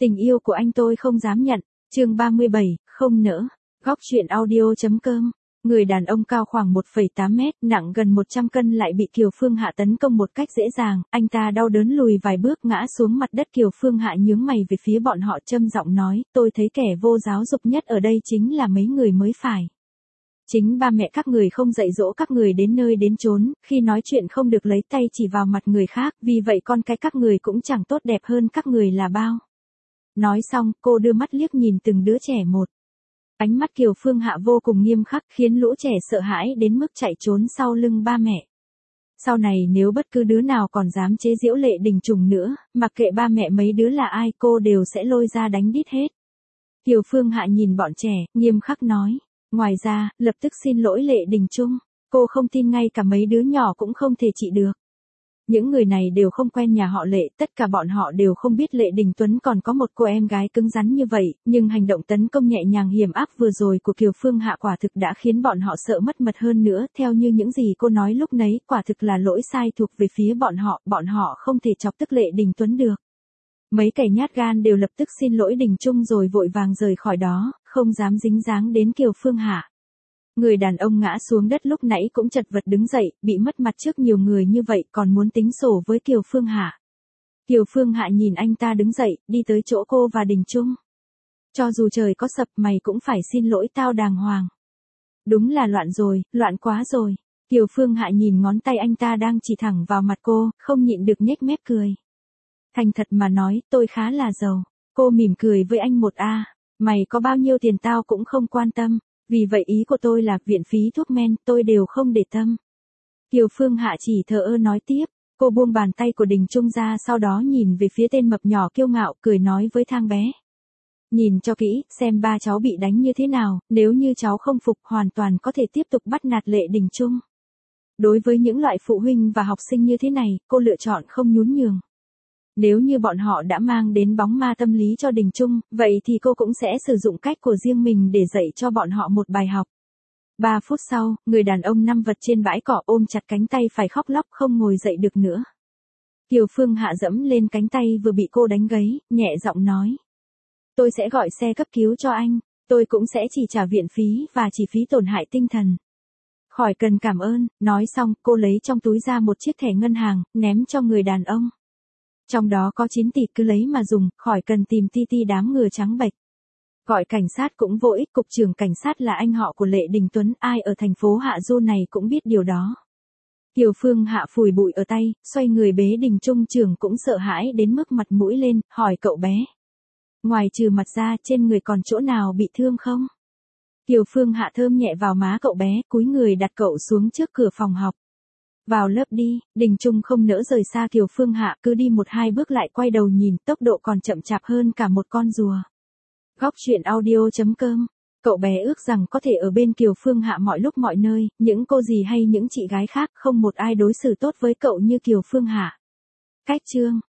Tình yêu của anh tôi không dám nhận. Chương 37, không nỡ. Góc truyện audio.com. Người đàn ông cao khoảng 1,8 mét, nặng gần 100 cân lại bị Kiều Phương Hạ tấn công một cách dễ dàng, anh ta đau đớn lùi vài bước ngã xuống mặt đất. Kiều Phương Hạ nhướng mày về phía bọn họ châm giọng nói, tôi thấy kẻ vô giáo dục nhất ở đây chính là mấy người mới phải. Chính ba mẹ các người không dạy dỗ các người đến nơi đến chốn, khi nói chuyện không được lấy tay chỉ vào mặt người khác, vì vậy con cái các người cũng chẳng tốt đẹp hơn các người là bao. Nói xong, cô đưa mắt liếc nhìn từng đứa trẻ một. Ánh mắt Kiều Phương Hạ vô cùng nghiêm khắc khiến lũ trẻ sợ hãi đến mức chạy trốn sau lưng ba mẹ. Sau này nếu bất cứ đứa nào còn dám chế giễu Lệ Đình Trùng nữa, mặc kệ ba mẹ mấy đứa là ai cô đều sẽ lôi ra đánh đít hết. Kiều Phương Hạ nhìn bọn trẻ, nghiêm khắc nói. Ngoài ra, lập tức xin lỗi Lệ Đình Trung. Cô không tin ngay cả mấy đứa nhỏ cũng không thể trị được. Những người này đều không quen nhà họ Lệ, tất cả bọn họ đều không biết Lệ Đình Tuấn còn có một cô em gái cứng rắn như vậy, nhưng hành động tấn công nhẹ nhàng hiểm ác vừa rồi của Kiều Phương Hạ quả thực đã khiến bọn họ sợ mất mật hơn nữa, theo như những gì cô nói lúc nấy, quả thực là lỗi sai thuộc về phía bọn họ không thể chọc tức Lệ Đình Tuấn được. Mấy kẻ nhát gan đều lập tức xin lỗi Đình Trung rồi vội vàng rời khỏi đó, không dám dính dáng đến Kiều Phương Hạ. Người đàn ông ngã xuống đất lúc nãy cũng chật vật đứng dậy, bị mất mặt trước nhiều người như vậy còn muốn tính sổ với Kiều Phương Hạ. Kiều Phương Hạ nhìn anh ta đứng dậy, đi tới chỗ cô và Đình Trung. Cho dù trời có sập mày cũng phải xin lỗi tao đàng hoàng. Đúng là loạn rồi, loạn quá rồi. Kiều Phương Hạ nhìn ngón tay anh ta đang chỉ thẳng vào mặt cô, không nhịn được nhếch mép cười. Thành thật mà nói, tôi khá là giàu. Cô mỉm cười với anh một mày có bao nhiêu tiền tao cũng không quan tâm. Vì vậy ý của tôi là viện phí thuốc men, tôi đều không để tâm. Kiều Phương Hạ chỉ thờ ơ nói tiếp, cô buông bàn tay của Đình Trung ra sau đó nhìn về phía tên mập nhỏ kiêu ngạo, cười nói với thang bé. Nhìn cho kỹ, xem ba cháu bị đánh như thế nào, nếu như cháu không phục hoàn toàn có thể tiếp tục bắt nạt Lệ Đình Trung. Đối với những loại phụ huynh và học sinh như thế này, cô lựa chọn không nhún nhường. Nếu như bọn họ đã mang đến bóng ma tâm lý cho Đình Trung, vậy thì cô cũng sẽ sử dụng cách của riêng mình để dạy cho bọn họ một bài học. 3 phút sau, người đàn ông nằm vật trên bãi cỏ ôm chặt cánh tay phải khóc lóc không ngồi dậy được nữa. Kiều Phương Hạ dẫm lên cánh tay vừa bị cô đánh gãy, nhẹ giọng nói. Tôi sẽ gọi xe cấp cứu cho anh, tôi cũng sẽ chỉ trả viện phí và chi phí tổn hại tinh thần. Khỏi cần cảm ơn, nói xong cô lấy trong túi ra một chiếc thẻ ngân hàng, ném cho người đàn ông. Trong đó có 9 tỷ cứ lấy mà dùng, khỏi cần tìm ti đám ngừa trắng bệch. Gọi cảnh sát cũng vô ích, cục trưởng cảnh sát là anh họ của Lệ Đình Tuấn, ai ở thành phố Hạ Du này cũng biết điều đó. Kiều Phương Hạ phủi bụi ở tay, xoay người bế Đình Trung trưởng cũng sợ hãi đến mức mặt mũi lên, hỏi cậu bé. Ngoài trừ mặt ra trên người còn chỗ nào bị thương không? Kiều Phương Hạ thơm nhẹ vào má cậu bé, cúi người đặt cậu xuống trước cửa phòng học. Vào lớp đi, Đình Trung không nỡ rời xa Kiều Phương Hạ, cứ đi 1-2 bước lại quay đầu nhìn, tốc độ còn chậm chạp hơn cả một con rùa. Góc truyện audio.com. Cậu bé ước rằng có thể ở bên Kiều Phương Hạ mọi lúc mọi nơi, những cô dì hay những chị gái khác không một ai đối xử tốt với cậu như Kiều Phương Hạ. Cách chương